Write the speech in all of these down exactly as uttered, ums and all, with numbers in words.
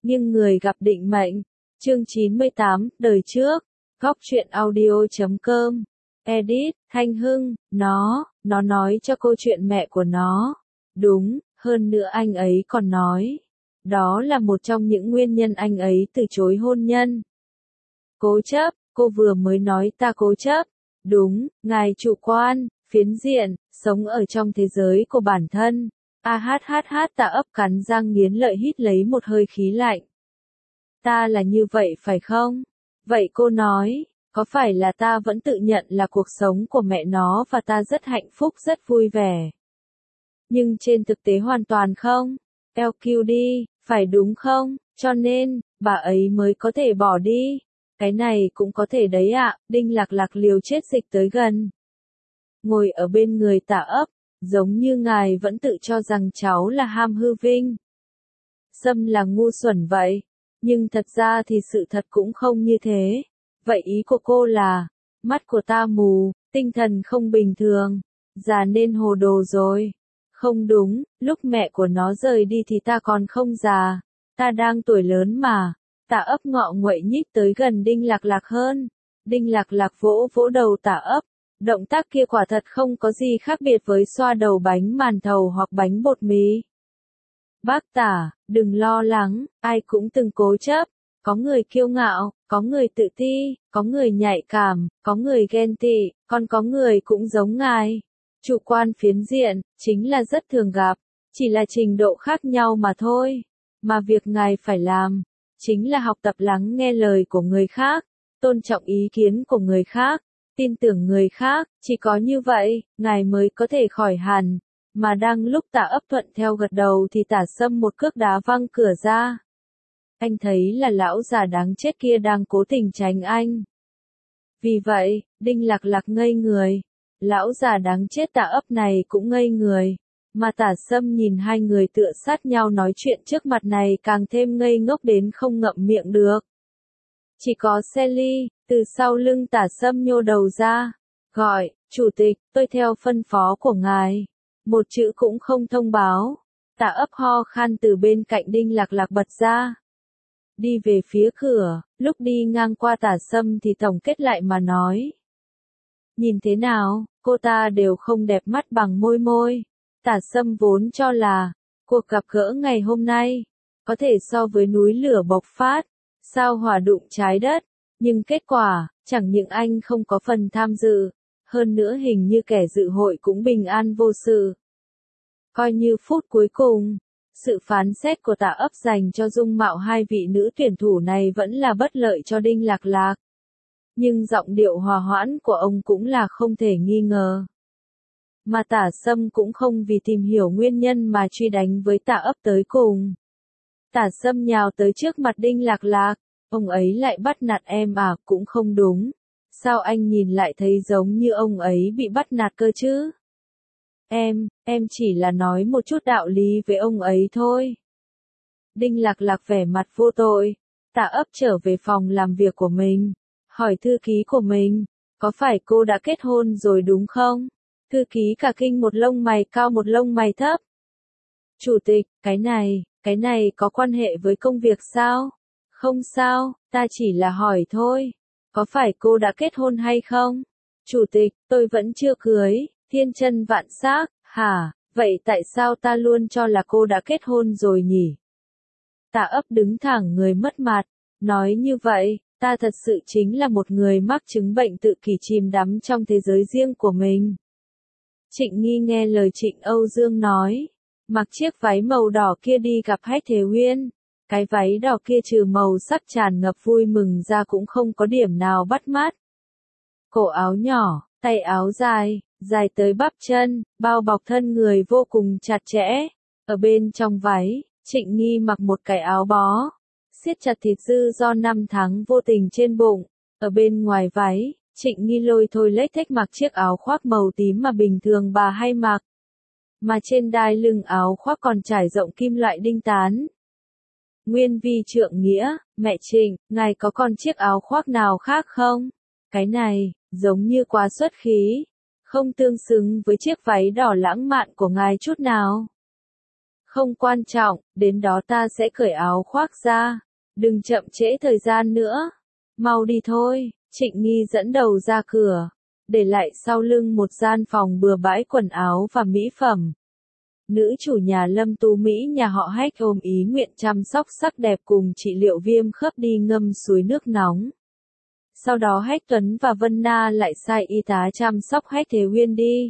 Nhưng người gặp định mệnh. Chương chín mươi tám, đời trước. Góc truyện audio.com. Edit, Thanh Hưng, nó, nó nói cho câu chuyện mẹ của nó. Đúng, hơn nữa anh ấy còn nói. Đó là một trong những nguyên nhân anh ấy từ chối hôn nhân. Cố chấp, cô vừa mới nói ta cố chấp. Đúng, ngài chủ quan, phiến diện, sống ở trong thế giới của bản thân. A hát hát hát Tạ ấp cắn răng nghiến lợi hít lấy một hơi khí lạnh. Ta là như vậy phải không? Vậy cô nói, có phải là ta vẫn tự nhận là cuộc sống của mẹ nó và ta rất hạnh phúc rất vui vẻ? Nhưng trên thực tế hoàn toàn không. lờ quy đi, phải đúng không? Cho nên, bà ấy mới có thể bỏ đi. Cái này cũng có thể đấy ạ, Đinh Lạc Lạc liều chết dịch tới gần. Ngồi ở bên người Tạ ấp, giống như ngài vẫn tự cho rằng cháu là ham hư vinh. Sâm là ngu xuẩn vậy, nhưng thật ra thì sự thật cũng không như thế. Vậy ý của cô là, mắt của ta mù, tinh thần không bình thường, già nên hồ đồ rồi. Không đúng, lúc mẹ của nó rời đi thì ta còn không già, ta đang tuổi lớn mà. Tạ ấp ngọ nguậy nhích tới gần Đinh Lạc Lạc hơn. Đinh Lạc Lạc vỗ vỗ đầu Tạ ấp. Động tác kia quả thật không có gì khác biệt với xoa đầu bánh màn thầu hoặc bánh bột mì. Bác Tả, đừng lo lắng, ai cũng từng cố chấp. Có người kiêu ngạo, có người tự ti, có người nhạy cảm, có người ghen tị, còn có người cũng giống ngài. Chủ quan phiến diện, chính là rất thường gặp, chỉ là trình độ khác nhau mà thôi. Mà việc ngài phải làm, chính là học tập lắng nghe lời của người khác, tôn trọng ý kiến của người khác, tin tưởng người khác, chỉ có như vậy, ngài mới có thể khỏi hẳn. Mà đang lúc Tạ ấp thuận theo gật đầu thì Tả Sâm một cước đá văng cửa ra. Anh thấy là lão già đáng chết kia đang cố tình tránh anh. Vì vậy, Đinh Lạc Lạc ngây người. Lão già đáng chết Tạ ấp này cũng ngây người. Mà Tả Sâm nhìn hai người tựa sát nhau nói chuyện trước mặt này càng thêm ngây ngốc đến không ngậm miệng được. Chỉ có Sally, từ sau lưng Tả Sâm nhô đầu ra. Gọi, chủ tịch, tôi theo phân phó của ngài. Một chữ cũng không thông báo. Tạ ấp ho khan từ bên cạnh Đinh Lạc Lạc bật ra. Đi về phía cửa, lúc đi ngang qua Tả Sâm thì tổng kết lại mà nói. Nhìn thế nào, cô ta đều không đẹp mắt bằng môi môi. Tả Sâm vốn cho là, cuộc gặp gỡ ngày hôm nay, có thể so với núi lửa bộc phát, sao hỏa đụng trái đất. Nhưng kết quả, chẳng những anh không có phần tham dự, hơn nữa hình như kẻ dự hội cũng bình an vô sự. Coi như phút cuối cùng, sự phán xét của Tạ ấp dành cho dung mạo hai vị nữ tuyển thủ này vẫn là bất lợi cho Đinh Lạc Lạc. Nhưng giọng điệu hòa hoãn của ông cũng là không thể nghi ngờ. Mà Tả Sâm cũng không vì tìm hiểu nguyên nhân mà truy đánh với Tạ ấp tới cùng. Tả Sâm nhào tới trước mặt Đinh Lạc Lạc, ông ấy lại bắt nạt em à, cũng không đúng. Sao anh nhìn lại thấy giống như ông ấy bị bắt nạt cơ chứ? Em, em chỉ là nói một chút đạo lý với ông ấy thôi. Đinh Lạc Lạc vẻ mặt vô tội. Tạ ấp trở về phòng làm việc của mình. Hỏi thư ký của mình, có phải cô đã kết hôn rồi đúng không? Thư ký cả kinh một lông mày cao một lông mày thấp. Chủ tịch, cái này, cái này có quan hệ với công việc sao? Không sao, ta chỉ là hỏi thôi. Có phải cô đã kết hôn hay không? Chủ tịch, tôi vẫn chưa cưới, thiên chân vạn xác, hả? Vậy tại sao ta luôn cho là cô đã kết hôn rồi nhỉ? Tạ ấp đứng thẳng người mất mặt, nói như vậy, ta thật sự chính là một người mắc chứng bệnh tự kỷ chìm đắm trong thế giới riêng của mình. Trịnh Nghi nghe lời Trịnh Âu Dương nói, mặc chiếc váy màu đỏ kia đi gặp Hách Thế Uyên. Cái váy đỏ kia trừ màu sắc tràn ngập vui mừng ra cũng không có điểm nào bắt mắt. Cổ áo nhỏ, tay áo dài, dài tới bắp chân, bao bọc thân người vô cùng chặt chẽ. Ở bên trong váy, Trịnh Nghi mặc một cái áo bó, siết chặt thịt dư do năm tháng vô tình trên bụng. Ở bên ngoài váy, Trịnh Nghi lôi thôi lếch thếch mặc chiếc áo khoác màu tím mà bình thường bà hay mặc. Mà trên đai lưng áo khoác còn trải rộng kim loại đinh tán. Nguyên vi trượng nghĩa, mẹ Trịnh, ngài có còn chiếc áo khoác nào khác không? Cái này, giống như quá xuất khí, không tương xứng với chiếc váy đỏ lãng mạn của ngài chút nào. Không quan trọng, đến đó ta sẽ cởi áo khoác ra. Đừng chậm trễ thời gian nữa. Mau đi thôi, Trịnh Nghi dẫn đầu ra cửa, để lại sau lưng một gian phòng bừa bãi quần áo và mỹ phẩm. Nữ chủ nhà Lâm Tú Mỹ nhà họ Hách ôm ý nguyện chăm sóc sắc đẹp cùng trị liệu viêm khớp đi ngâm suối nước nóng. Sau đó Hách Tuấn và Vân Na lại sai y tá chăm sóc Hách Thế Uyên đi.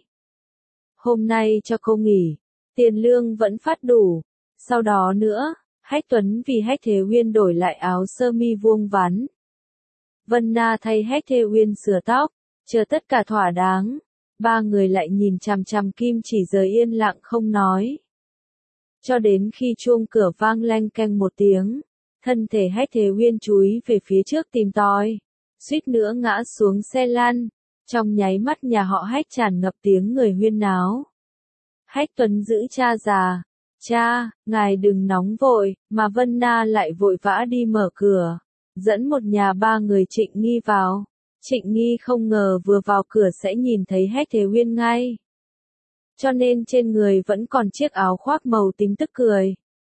Hôm nay cho cô nghỉ, tiền lương vẫn phát đủ. Sau đó nữa, Hách Tuấn vì Hách Thế Uyên đổi lại áo sơ mi vuông vắn. Vân Na thay Hách Thế Uyên sửa tóc, chờ tất cả thỏa đáng. Ba người lại nhìn chằm chằm kim chỉ giờ yên lặng không nói. Cho đến khi chuông cửa vang leng keng một tiếng, thân thể Hách Thế Uyên chúi về phía trước tìm tòi, suýt nữa ngã xuống xe lăn. Trong nháy mắt nhà họ Hách tràn ngập tiếng người huyên náo. Hách Tuấn giữ cha già. Cha, ngài đừng nóng vội, mà Vân Na lại vội vã đi mở cửa, dẫn một nhà ba người Trịnh Nghi vào. Trịnh Nghi không ngờ vừa vào cửa sẽ nhìn thấy Hách Thế Uyên ngay. Cho nên trên người vẫn còn chiếc áo khoác màu tím tức cười.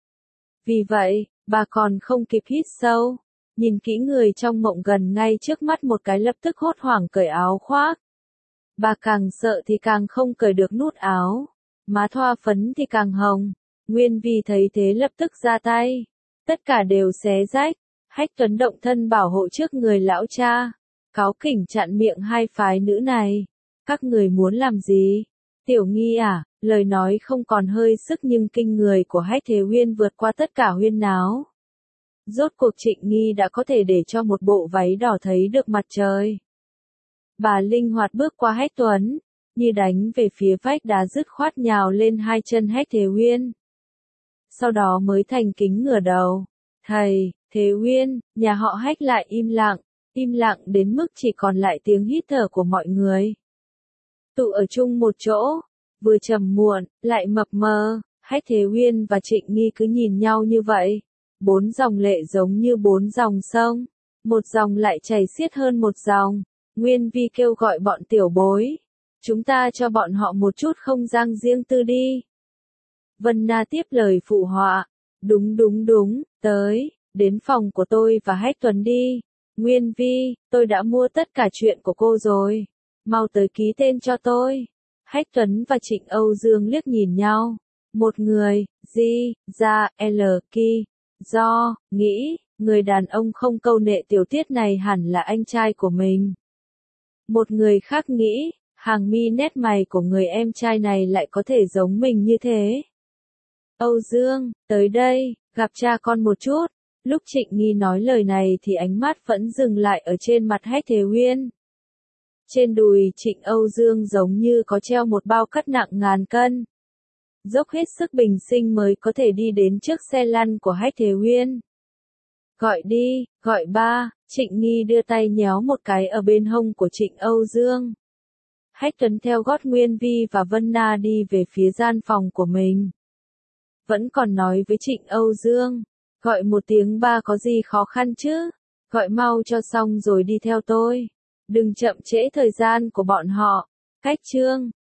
Vì vậy, bà còn không kịp hít sâu, nhìn kỹ người trong mộng gần ngay trước mắt một cái lập tức hốt hoảng cởi áo khoác. Bà càng sợ thì càng không cởi được nút áo, má thoa phấn thì càng hồng. Nguyên Vi thấy thế lập tức ra tay. Tất cả đều xé rách. Hách Tuấn động thân bảo hộ trước người lão cha, cáu kỉnh chặn miệng hai phái nữ này. Các người muốn làm gì? Tiểu Nghi à? Lời nói không còn hơi sức nhưng kinh người của Hách Thế Uyên vượt qua tất cả huyên náo. Rốt cuộc Trịnh Nghi đã có thể để cho một bộ váy đỏ thấy được mặt trời. Bà linh hoạt bước qua Hách Tuấn, như đánh về phía vách đá dứt khoát nhào lên hai chân Hách Thế Uyên. Sau đó mới thành kính ngửa đầu. Thầy, Thế Uyên, nhà họ Hách lại im lặng, im lặng đến mức chỉ còn lại tiếng hít thở của mọi người. Tụ ở chung một chỗ, vừa trầm muộn, lại mập mờ, Hách Thế Uyên và Trịnh Nghi cứ nhìn nhau như vậy. Bốn dòng lệ giống như bốn dòng sông, một dòng lại chảy xiết hơn một dòng. Nguyên Vi kêu gọi bọn tiểu bối. Chúng ta cho bọn họ một chút không gian riêng tư đi. Vân Na tiếp lời phụ họa. Đúng đúng đúng, tới, đến phòng của tôi và Hách Tuấn đi. Nguyên Vi, tôi đã mua tất cả chuyện của cô rồi. Mau tới ký tên cho tôi. Hách Tuấn và Trịnh Âu Dương liếc nhìn nhau. Một người, Di, Ra, L, Ki, Do, nghĩ, người đàn ông không câu nệ tiểu tiết này hẳn là anh trai của mình. Một người khác nghĩ, hàng mi nét mày của người em trai này lại có thể giống mình như thế. Âu Dương, tới đây, gặp cha con một chút. Lúc Trịnh Nghi nói lời này thì ánh mắt vẫn dừng lại ở trên mặt Hách Thế Uyên. Trên đùi Trịnh Âu Dương giống như có treo một bao cát nặng ngàn cân. Dốc hết sức bình sinh mới có thể đi đến trước xe lăn của Hách Thế Uyên. Gọi đi, gọi ba, Trịnh Nghi đưa tay nhéo một cái ở bên hông của Trịnh Âu Dương. Hách Tuấn theo gót Nguyên Vi và Vân Na đi về phía gian phòng của mình. Vẫn còn nói với Trịnh Âu Dương, gọi một tiếng ba có gì khó khăn chứ, gọi mau cho xong rồi đi theo tôi. Đừng chậm trễ thời gian của bọn họ. Cách chương